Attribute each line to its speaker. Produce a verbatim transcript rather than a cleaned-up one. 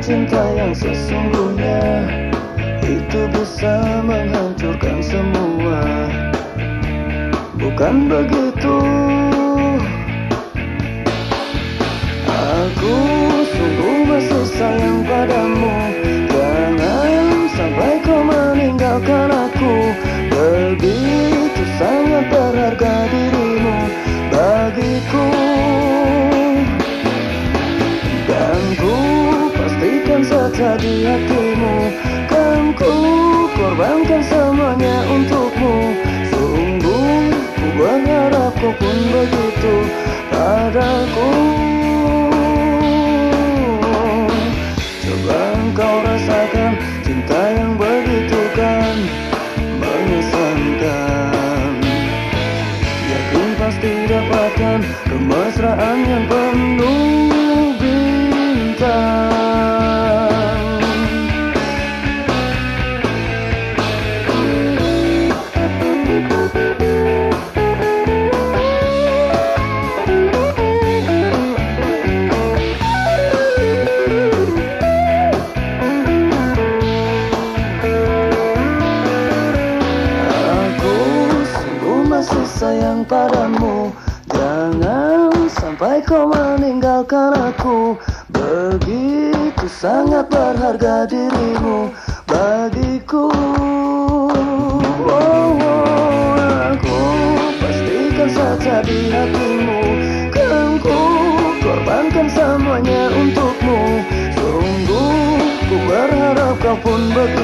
Speaker 1: cinta yang sesungguhnya itu bisa menghancurkan semua. Bukan begitu. Aku sungguh masih sayang padamu. Jangan sampai kau meninggalkan aku. Begitu sangat berharga dirimu bagiku. Dan ku pastikan setia di hatimu. Kan ku korbankan semuanya untukmu. Sungguh ku berharap kau pun begitu padaku. Coba engkau rasakan cinta yang begitu kan mengesankan. Yakin pasti dapatkan kemesraan yang penuh bintang. Sayang padamu, jangan sampai kau meninggalkan aku. Begitu sangat berharga dirimu bagiku. Oh, oh, aku pastikan setia di hatimu. Kan ku korbankan semuanya untukmu. Sungguh ku berharap kau pun begitu